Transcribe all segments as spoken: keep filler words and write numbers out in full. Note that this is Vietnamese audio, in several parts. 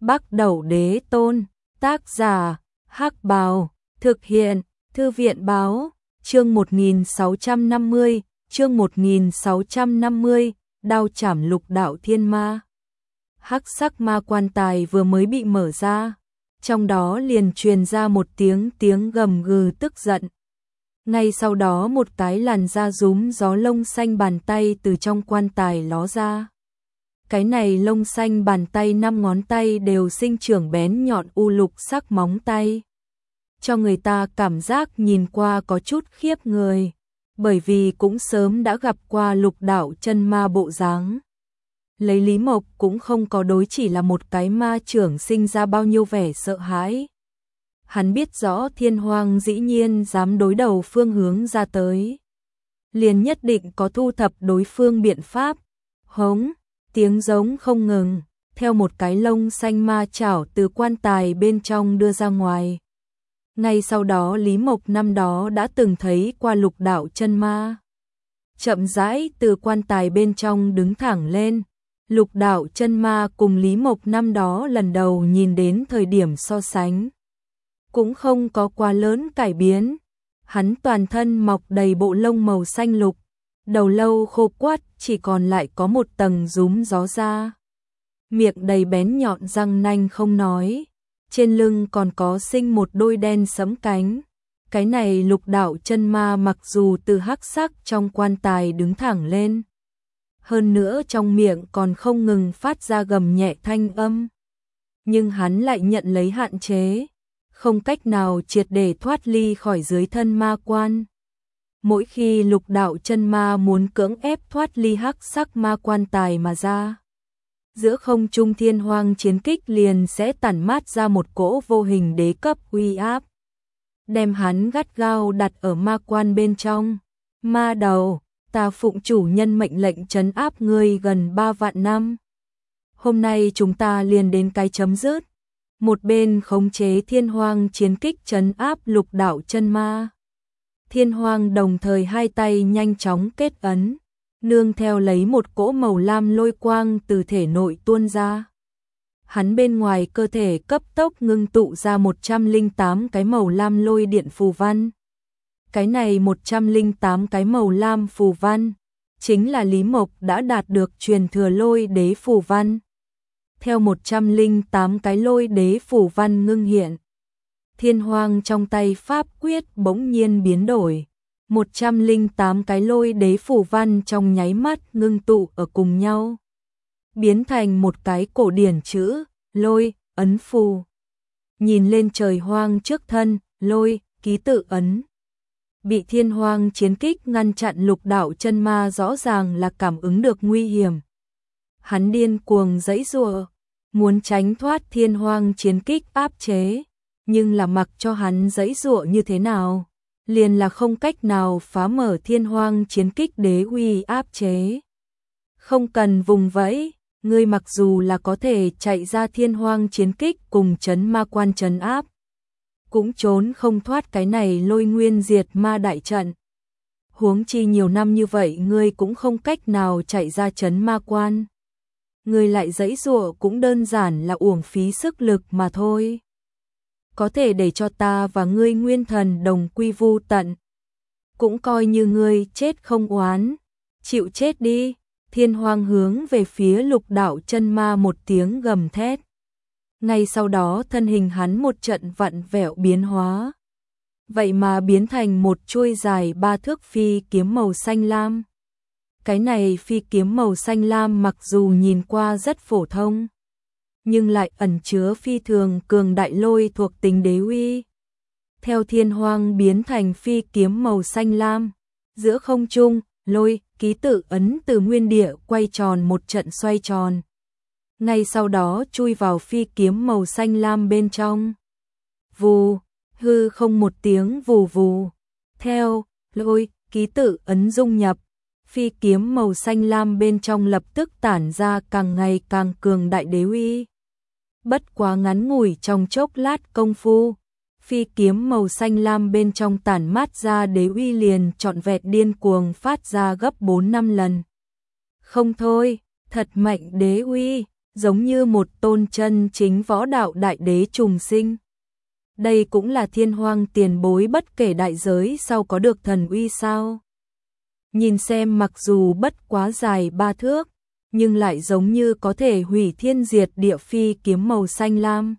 Bắc Đẩu Đế Tôn, tác giả, Hắc Bào, thực hiện, Thư viện báo, chương một nghìn sáu trăm năm mươi, chương một nghìn sáu trăm năm mươi, đao chảm lục đạo thiên ma. Hắc sắc ma quan tài vừa mới bị mở ra, trong đó liền truyền ra một tiếng tiếng gầm gừ tức giận. Ngay sau đó một cái làn da rúm gió lông xanh bàn tay từ trong quan tài ló ra. Cái này lông xanh bàn tay năm ngón tay đều sinh trưởng bén nhọn u lục sắc móng tay. Cho người ta cảm giác nhìn qua có chút khiếp người, bởi vì cũng sớm đã gặp qua lục đạo chân ma bộ dáng. Lấy Lý Mộc cũng không có đối chỉ là một cái ma trưởng sinh ra bao nhiêu vẻ sợ hãi. Hắn biết rõ Thiên Hoang dĩ nhiên dám đối đầu phương hướng ra tới, liền nhất định có thu thập đối phương biện pháp. Hống, tiếng giống không ngừng, theo một cái lông xanh ma chảo từ quan tài bên trong đưa ra ngoài. Ngay sau đó Lý Mộc năm đó đã từng thấy qua lục đạo chân ma. Chậm rãi từ quan tài bên trong đứng thẳng lên. Lục đạo chân ma cùng Lý Mộc năm đó lần đầu nhìn đến thời điểm so sánh cũng không có quá lớn cải biến. Hắn toàn thân mọc đầy bộ lông màu xanh lục, đầu lâu khô quắt, chỉ còn lại có một tầng rúm gió ra. Miệng đầy bén nhọn răng nanh không nói, trên lưng còn có sinh một đôi đen sẫm cánh. Cái này lục đạo chân ma mặc dù từ hắc sắc trong quan tài đứng thẳng lên, hơn nữa trong miệng còn không ngừng phát ra gầm nhẹ thanh âm, nhưng hắn lại nhận lấy hạn chế, không cách nào triệt để thoát ly khỏi dưới thân ma quan. Mỗi khi lục đạo chân ma muốn cưỡng ép thoát ly hắc sắc ma quan tài mà ra, giữa không trung Thiên Hoang chiến kích liền sẽ tản mát ra một cỗ vô hình đế cấp uy áp, đem hắn gắt gao đặt ở ma quan bên trong. Ma đầu, ta phụng chủ nhân mệnh lệnh trấn áp ngươi gần ba vạn năm. Hôm nay chúng ta liền đến cái chấm dứt. Một bên khống chế Thiên Hoang chiến kích trấn áp lục đạo chân ma. Thiên Hoang đồng thời hai tay nhanh chóng kết ấn, nương theo lấy một cỗ màu lam lôi quang từ thể nội tuôn ra. Hắn bên ngoài cơ thể cấp tốc ngưng tụ ra một trăm lẻ tám cái màu lam lôi điện phù văn. Cái này một trăm lẻ tám cái màu lam phù văn chính là Lý Mộc đã đạt được truyền thừa lôi đế phù văn. Theo một trăm lẻ tám cái lôi đế phù văn ngưng hiện, Thiên Hoang trong tay pháp quyết bỗng nhiên biến đổi. một trăm lẻ tám cái lôi đế phù văn trong nháy mắt ngưng tụ ở cùng nhau, biến thành một cái cổ điển chữ lôi ấn phù. Nhìn lên trời hoang trước thân, lôi ký tự ấn bị Thiên Hoang chiến kích ngăn chặn, lục đạo chân ma rõ ràng là cảm ứng được nguy hiểm. Hắn điên cuồng giãy giụa, muốn tránh thoát Thiên Hoang chiến kích áp chế, nhưng là mặc cho hắn giãy giụa như thế nào, liền là không cách nào phá mở Thiên Hoang chiến kích đế uy áp chế. Không cần vùng vẫy, ngươi mặc dù là có thể chạy ra Thiên Hoang chiến kích cùng trấn ma quan trấn áp, cũng trốn không thoát cái này lôi nguyên diệt ma đại trận. Huống chi nhiều năm như vậy ngươi cũng không cách nào chạy ra trấn ma quan. Ngươi lại giãy giụa cũng đơn giản là uổng phí sức lực mà thôi. Có thể để cho ta và ngươi nguyên thần đồng quy vu tận, cũng coi như ngươi chết không oán, chịu chết đi. Thiên Hoang hướng về phía lục đạo chân ma một tiếng gầm thét. Ngay sau đó thân hình hắn một trận vặn vẹo biến hóa, vậy mà biến thành một chuôi dài ba thước phi kiếm màu xanh lam. Cái này phi kiếm màu xanh lam mặc dù nhìn qua rất phổ thông, nhưng lại ẩn chứa phi thường cường đại lôi thuộc tính đế uy. Theo Thiên Hoang biến thành phi kiếm màu xanh lam, giữa không trung, lôi ký tự ấn từ nguyên địa quay tròn một trận xoay tròn. Ngay sau đó chui vào phi kiếm màu xanh lam bên trong. Vù, hư không một tiếng vù vù. Theo lôi ký tự ấn dung nhập, phi kiếm màu xanh lam bên trong lập tức tản ra càng ngày càng cường đại đế uy. Bất quá ngắn ngủi trong chốc lát công phu, phi kiếm màu xanh lam bên trong tản mát ra đế uy liền trọn vẹn điên cuồng phát ra gấp bốn năm lần. Không thôi, thật mạnh đế uy, giống như một tôn chân chính võ đạo đại đế trùng sinh. Đây cũng là Thiên Hoang tiền bối bất kể đại giới sau có được thần uy sao. Nhìn xem mặc dù bất quá dài ba thước, nhưng lại giống như có thể hủy thiên diệt địa phi kiếm màu xanh lam.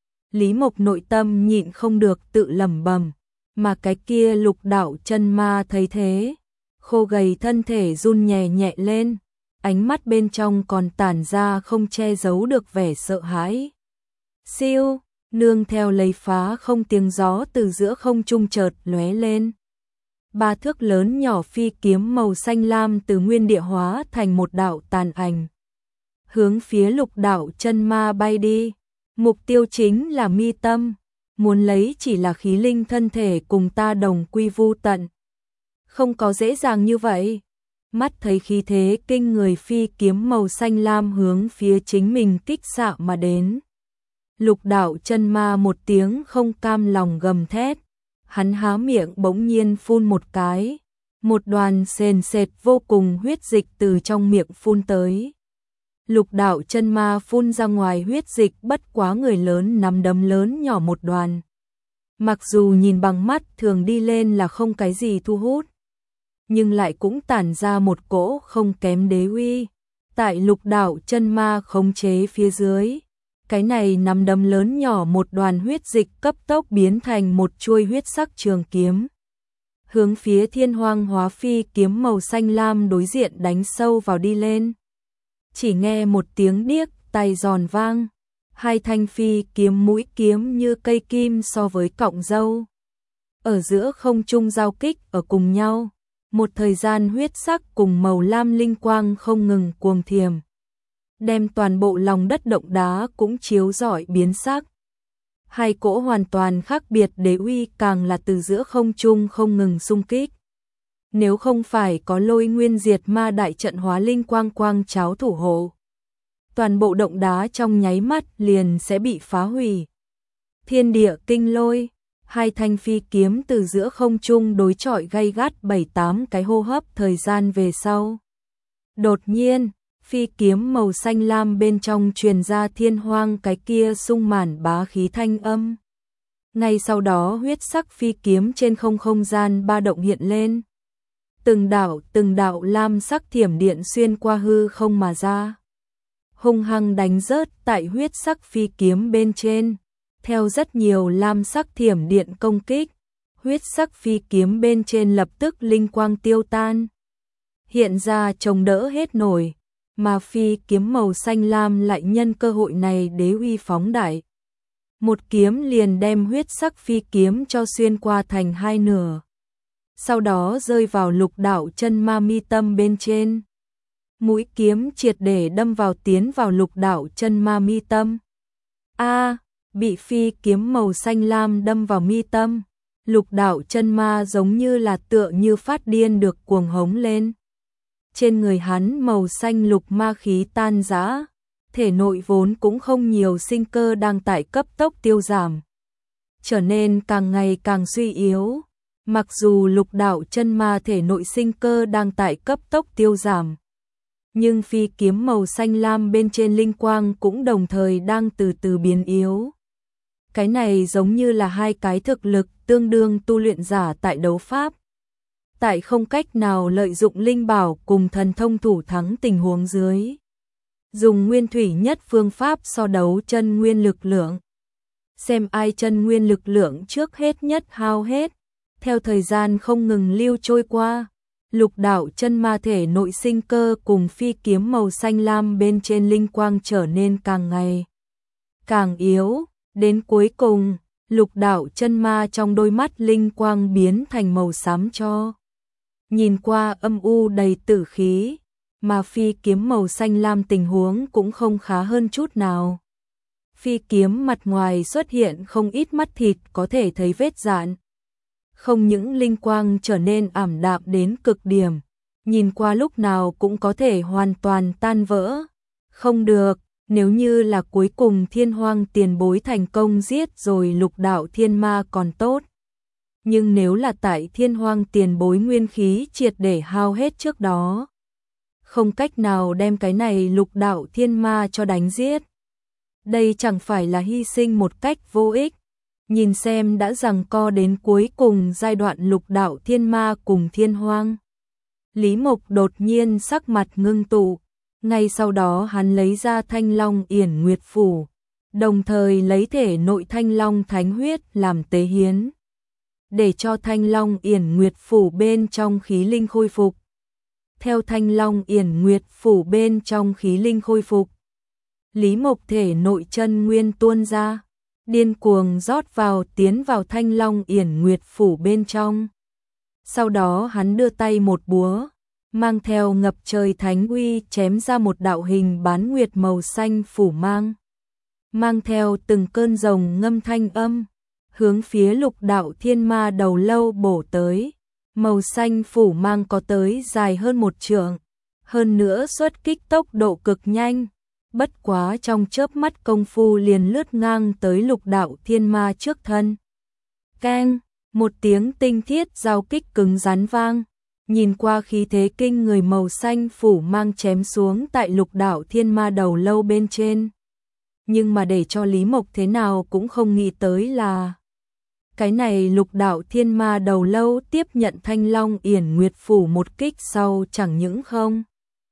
Lý Mộc nội tâm nhịn không được tự lẩm bẩm, mà cái kia Lục Đạo chân ma thấy thế, khô gầy thân thể run nhẹ nhẹ lên, ánh mắt bên trong còn tản ra không che giấu được vẻ sợ hãi. Siêu, nương theo lấy phá không tiếng gió từ giữa không trung chợt lóe lên. Ba thước lớn nhỏ phi kiếm màu xanh lam từ nguyên địa hóa thành một đạo tàn ảnh, hướng phía Lục Đạo chân ma bay đi. Mục tiêu chính là mi tâm, muốn lấy chỉ là khí linh thân thể cùng ta đồng quy vu tận. Không có dễ dàng như vậy. Mắt thấy khí thế kinh người phi kiếm màu xanh lam hướng phía chính mình kích xạ mà đến. Lục Đạo chân ma một tiếng không cam lòng gầm thét, hắn há miệng bỗng nhiên phun một cái, một đoàn sền sệt vô cùng huyết dịch từ trong miệng phun tới. Lục Đạo chân ma phun ra ngoài huyết dịch bất quá người lớn nắm đấm lớn nhỏ một đoàn. Mặc dù nhìn bằng mắt thường đi lên là không cái gì thu hút, nhưng lại cũng tản ra một cỗ không kém đế uy. Tại Lục Đạo chân ma khống chế phía dưới, cái này nắm đấm lớn nhỏ một đoàn huyết dịch cấp tốc biến thành một chuôi huyết sắc trường kiếm, hướng phía Thiên Hoang hóa phi kiếm màu xanh lam đối diện đánh sâu vào đi lên. Chỉ nghe một tiếng điếc tai giòn vang, hai thanh phi kiếm mũi kiếm như cây kim so với cọng dâu, ở giữa không trung giao kích ở cùng nhau. Một thời gian huyết sắc cùng màu lam linh quang không ngừng cuồng thiềm, đem toàn bộ lòng đất động đá cũng chiếu rọi biến sắc. Hai cỗ hoàn toàn khác biệt đế uy càng là từ giữa không trung không ngừng xung kích. Nếu không phải có Lôi Nguyên Diệt Ma đại trận hóa linh quang quang cháo thủ hộ, toàn bộ động đá trong nháy mắt liền sẽ bị phá hủy. Thiên địa kinh lôi, hai thanh phi kiếm từ giữa không trung đối chọi gay gắt bảy tám cái hô hấp thời gian về sau. Đột nhiên, phi kiếm màu xanh lam bên trong truyền ra Thiên Hoang cái kia sung mãn bá khí thanh âm. Ngay sau đó huyết sắc phi kiếm trên không không gian ba động hiện lên. Từng đạo từng đạo lam sắc thiểm điện xuyên qua hư không mà ra, hung hăng đánh rớt tại huyết sắc phi kiếm bên trên. Theo rất nhiều lam sắc thiểm điện công kích, huyết sắc phi kiếm bên trên lập tức linh quang tiêu tan, hiện ra chống đỡ hết nổi, mà phi kiếm màu xanh lam lại nhân cơ hội này đế uy phóng đại. Một kiếm liền đem huyết sắc phi kiếm cho xuyên qua thành hai nửa, sau đó rơi vào Lục Đạo chân ma mi tâm bên trên. Mũi kiếm triệt để đâm vào tiến vào Lục Đạo chân ma mi tâm. A, bị phi kiếm màu xanh lam đâm vào mi tâm, Lục Đạo chân ma giống như là tựa như phát điên được cuồng hống lên. Trên người hắn màu xanh lục ma khí tan rã, thể nội vốn cũng không nhiều sinh cơ đang tại cấp tốc tiêu giảm, trở nên càng ngày càng suy yếu. Mặc dù Lục Đạo chân ma thể nội sinh cơ đang tại cấp tốc tiêu giảm, nhưng phi kiếm màu xanh lam bên trên linh quang cũng đồng thời đang từ từ biến yếu. Cái này giống như là hai cái thực lực tương đương tu luyện giả tại đấu pháp, tại không cách nào lợi dụng linh bảo cùng thần thông thủ thắng tình huống dưới, dùng nguyên thủy nhất phương pháp so đấu chân nguyên lực lượng, xem ai chân nguyên lực lượng trước hết nhất hao hết. Theo thời gian không ngừng lưu trôi qua, Lục Đạo chân ma thể nội sinh cơ cùng phi kiếm màu xanh lam bên trên linh quang trở nên càng ngày càng yếu, đến cuối cùng, Lục Đạo chân ma trong đôi mắt linh quang biến thành màu xám cho, nhìn qua âm u đầy tử khí, mà phi kiếm màu xanh lam tình huống cũng không khá hơn chút nào. Phi kiếm mặt ngoài xuất hiện không ít mắt thịt có thể thấy vết rạn. Không những linh quang trở nên ảm đạm đến cực điểm, nhìn qua lúc nào cũng có thể hoàn toàn tan vỡ. Không được, nếu như là cuối cùng Thiên Hoang tiền bối thành công giết rồi Lục Đạo thiên ma còn tốt. Nhưng nếu là tại Thiên Hoang tiền bối nguyên khí triệt để hao hết trước đó, không cách nào đem cái này lục đạo thiên ma cho đánh giết. Đây chẳng phải là hy sinh một cách vô ích. Nhìn xem đã giằng co đến cuối cùng giai đoạn lục đạo thiên ma cùng thiên hoang. Lý Mộc đột nhiên sắc mặt ngưng tụ, ngay sau đó hắn lấy ra Thanh Long Yển Nguyệt Phủ, đồng thời lấy thể nội Thanh Long Thánh Huyết làm tế hiến, để cho Thanh Long Yển Nguyệt Phủ bên trong khí linh khôi phục. Theo Thanh Long Yển Nguyệt Phủ bên trong khí linh khôi phục, Lý Mộc thể nội chân nguyên tuôn ra, điên cuồng rót vào tiến vào Thanh Long Yển Nguyệt Phủ bên trong. Sau đó hắn đưa tay một búa, mang theo ngập trời thánh uy chém ra một đạo hình bán nguyệt màu xanh phủ mang. Mang theo từng cơn rồng ngâm thanh âm, hướng phía lục đạo thiên ma đầu lâu bổ tới. Màu xanh phủ mang có tới dài hơn một trượng, hơn nữa xuất kích tốc độ cực nhanh. Bất quá trong chớp mắt công phu liền lướt ngang tới lục đạo thiên ma trước thân. Keng, một tiếng tinh thiết giao kích cứng rắn vang, nhìn qua khí thế kinh người màu xanh phủ mang chém xuống tại lục đạo thiên ma đầu lâu bên trên. Nhưng mà để cho Lý Mộc thế nào cũng không nghĩ tới là cái này lục đạo thiên ma đầu lâu tiếp nhận Thanh Long Yển Nguyệt Phủ một kích sau chẳng những không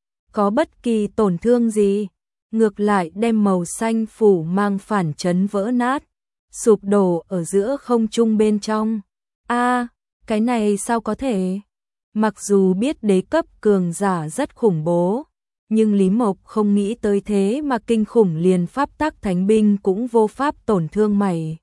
có bất kỳ tổn thương gì, ngược lại đem màu xanh phủ mang phản chấn vỡ nát, sụp đổ ở giữa không trung bên trong. A, cái này sao có thể? Mặc dù biết đế cấp cường giả rất khủng bố, nhưng Lý Mộc không nghĩ tới thế mà kinh khủng liền pháp tắc thánh binh cũng vô pháp tổn thương mảy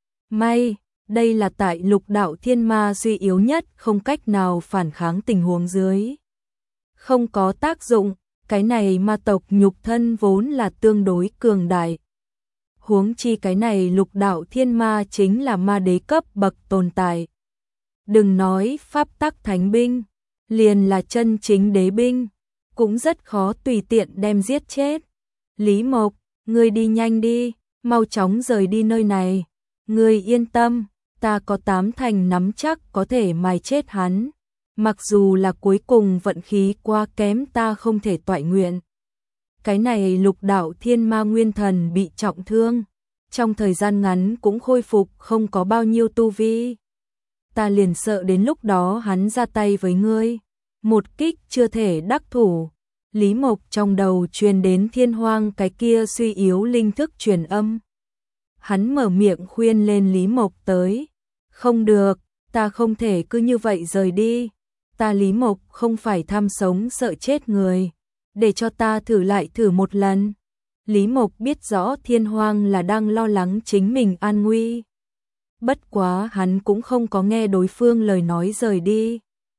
may. Đây là tại lục đạo thiên ma suy yếu nhất, không cách nào phản kháng tình huống dưới. Không có tác dụng, cái này ma tộc nhục thân vốn là tương đối cường đại. Huống chi cái này lục đạo thiên ma chính là ma đế cấp bậc tồn tại. Đừng nói pháp tắc thánh binh, liền là chân chính đế binh, cũng rất khó tùy tiện đem giết chết. Lý Mộc, ngươi đi nhanh đi, mau chóng rời đi nơi này. Ngươi yên tâm, ta có tám thành nắm chắc có thể mài chết hắn. Mặc dù là cuối cùng vận khí quá kém ta không thể toại nguyện. Cái này lục đạo thiên ma nguyên thần bị trọng thương, trong thời gian ngắn cũng khôi phục không có bao nhiêu tu vi. Ta liền sợ đến lúc đó hắn ra tay với ngươi, một kích chưa thể đắc thủ. Lý Mộc trong đầu truyền đến thiên hoang cái kia suy yếu linh thức truyền âm. Hắn mở miệng khuyên lên Lý Mộc tới. Không được, ta không thể cứ như vậy rời đi. Ta Lý Mộc không phải tham sống sợ chết người. Để cho ta thử lại thử một lần. Lý Mộc biết rõ thiên hoang là đang lo lắng chính mình an nguy. Bất quá hắn cũng không có nghe đối phương lời nói rời đi,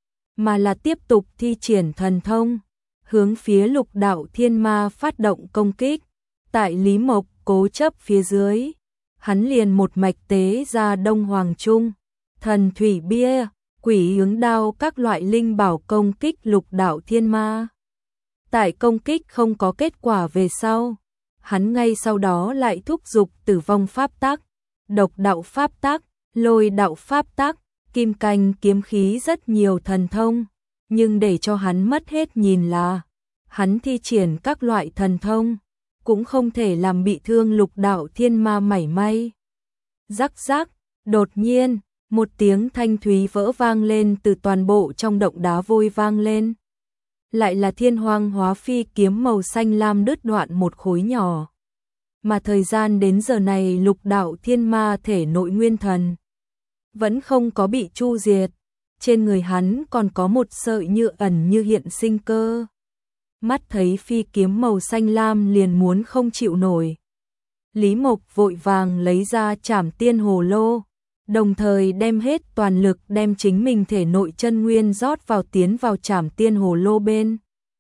mà là tiếp tục thi triển thần thông, hướng phía lục đạo thiên ma phát động công kích. Tại Lý Mộc cố chấp phía dưới, hắn liền một mạch tế ra Đông Hoàng Trung, Thần Thủy Bia, Quỷ Ứng Đao các loại linh bảo công kích lục đạo thiên ma. Tại công kích không có kết quả về sau, hắn ngay sau đó lại thúc giục Tử Vong Pháp Tắc, Độc Đạo Pháp Tắc, Lôi Đạo Pháp Tắc, Kim Canh kiếm khí rất nhiều thần thông, nhưng để cho hắn mất hết nhìn là hắn thi triển các loại thần thông cũng không thể làm bị thương lục đạo thiên ma mảy may. Rắc rắc, đột nhiên, một tiếng thanh thúy vỡ vang lên từ toàn bộ trong động đá vôi vang lên. Lại là thiên hoang hóa phi kiếm màu xanh lam đứt đoạn một khối nhỏ. Mà thời gian đến giờ này lục đạo thiên ma thể nội nguyên thần vẫn không có bị chu diệt. Trên người hắn còn có một sợi như ẩn như hiện sinh cơ. Mắt thấy phi kiếm màu xanh lam liền muốn không chịu nổi. Lý Mộc vội vàng lấy ra Trảm Tiên Hồ Lô, đồng thời đem hết toàn lực đem chính mình thể nội chân nguyên rót vào tiến vào Trảm Tiên Hồ Lô bên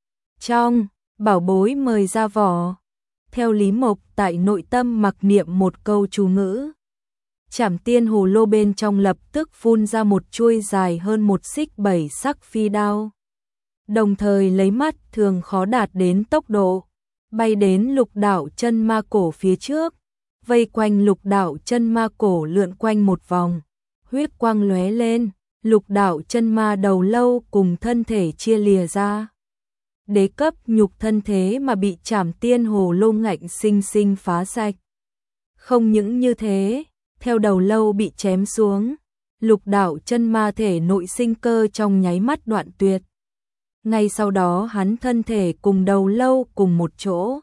trong, bảo bối mời ra vỏ. Theo Lý Mộc tại nội tâm mặc niệm một câu chú ngữ, Trảm Tiên Hồ Lô bên trong lập tức phun ra một chuôi dài hơn một xích bảy sắc phi đao. Đồng thời lấy mắt thường khó đạt đến tốc độ, bay đến lục đạo chân ma cổ phía trước, vây quanh lục đạo chân ma cổ lượn quanh một vòng, huyết quang lóe lên, lục đạo chân ma đầu lâu cùng thân thể chia lìa ra. đế cấp nhục thân thế mà bị Trảm Tiên Hồ Lô ngạnh sinh sinh phá sạch. Không những như thế, theo đầu lâu bị chém xuống, lục đạo chân ma thể nội sinh cơ trong nháy mắt đoạn tuyệt. Ngay sau đó hắn thân thể cùng đầu lâu cùng một chỗ,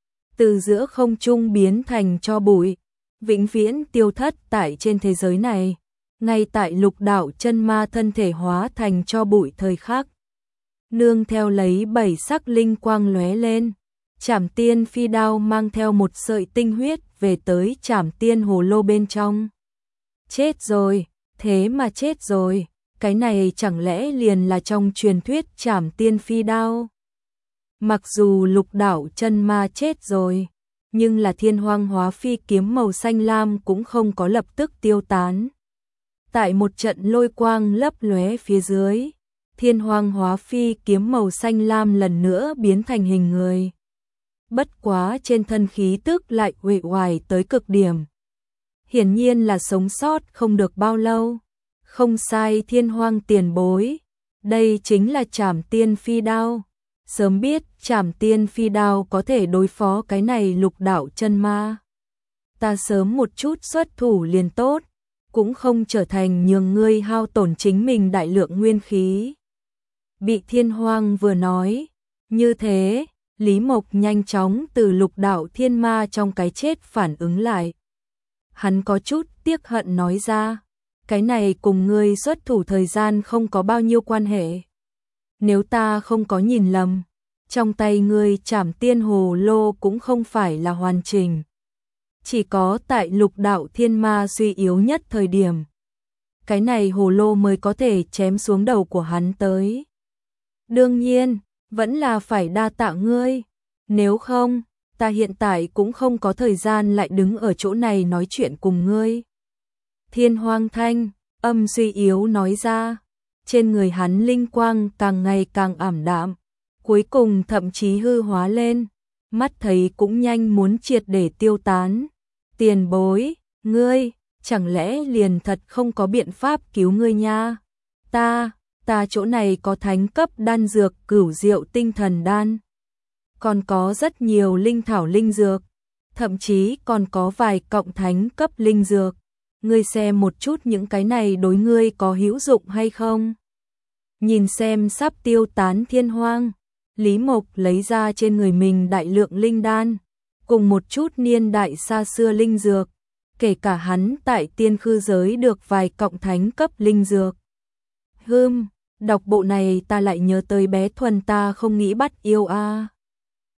từ giữa không trung biến thành tro bụi, vĩnh viễn tiêu thất tại trên thế giới này. Ngay tại lục đạo chân ma thân thể hóa thành tro bụi thời khắc, nương theo lấy bảy sắc linh quang lóe lên, Trảm Tiên phi đao mang theo một sợi tinh huyết về tới Trảm Tiên Hồ Lô bên trong. Chết rồi, thế mà chết rồi, cái này chẳng lẽ liền là trong truyền thuyết Trảm Tiên phi đao? Mặc dù lục đạo chân ma chết rồi, nhưng là Thiên Hoang Hóa Phi kiếm màu xanh lam cũng không có lập tức tiêu tán. Tại một trận lôi quang lấp lóe phía dưới, Thiên Hoang Hóa Phi kiếm màu xanh lam lần nữa biến thành hình người. Bất quá trên thân khí tức lại uể oải tới cực điểm. Hiển nhiên là sống sót không được bao lâu. Không sai, Thiên Hoang tiền bối, đây chính là Trảm Tiên phi đao. Sớm biết Trảm Tiên phi đao có thể đối phó cái này lục đạo chân ma, ta sớm một chút xuất thủ liền tốt, cũng không trở thành nhường ngươi hao tổn chính mình đại lượng nguyên khí. Bị Thiên Hoang vừa nói như thế, Lý Mộc nhanh chóng từ lục đạo thiên ma trong cái chết phản ứng lại. Hắn có chút tiếc hận nói ra, cái này cùng ngươi xuất thủ thời gian không có bao nhiêu quan hệ. Nếu ta không có nhìn lầm, trong tay ngươi Trảm Tiên Hồ Lô cũng không phải là hoàn chỉnh. Chỉ có tại lục đạo thiên ma suy yếu nhất thời điểm, cái này hồ lô mới có thể chém xuống đầu của hắn tới. Đương nhiên, vẫn là phải đa tạ ngươi, nếu không, ta hiện tại cũng không có thời gian lại đứng ở chỗ này nói chuyện cùng ngươi. Thiên Hoang Thanh, âm suy yếu nói ra, trên người hắn linh quang càng ngày càng ảm đạm, cuối cùng thậm chí hư hóa lên, mắt thấy cũng nhanh muốn triệt để tiêu tán. Tiền bối, ngươi, chẳng lẽ liền thật không có biện pháp cứu ngươi nha? Ta, ta chỗ này có thánh cấp đan dược cửu diệu tinh thần đan, còn có rất nhiều linh thảo linh dược, thậm chí còn có vài cọng thánh cấp linh dược. Ngươi xem một chút những cái này đối ngươi có hữu dụng hay không? Nhìn xem sắp tiêu tán Thiên Hoang, Lý Mộc lấy ra trên người mình đại lượng linh đan, cùng một chút niên đại xa xưa linh dược, kể cả hắn tại tiên khư giới được vài cọng thánh cấp linh dược. Hừm, đọc bộ này ta lại nhớ tới bé Thuần ta không nghĩ bắt yêu a. À.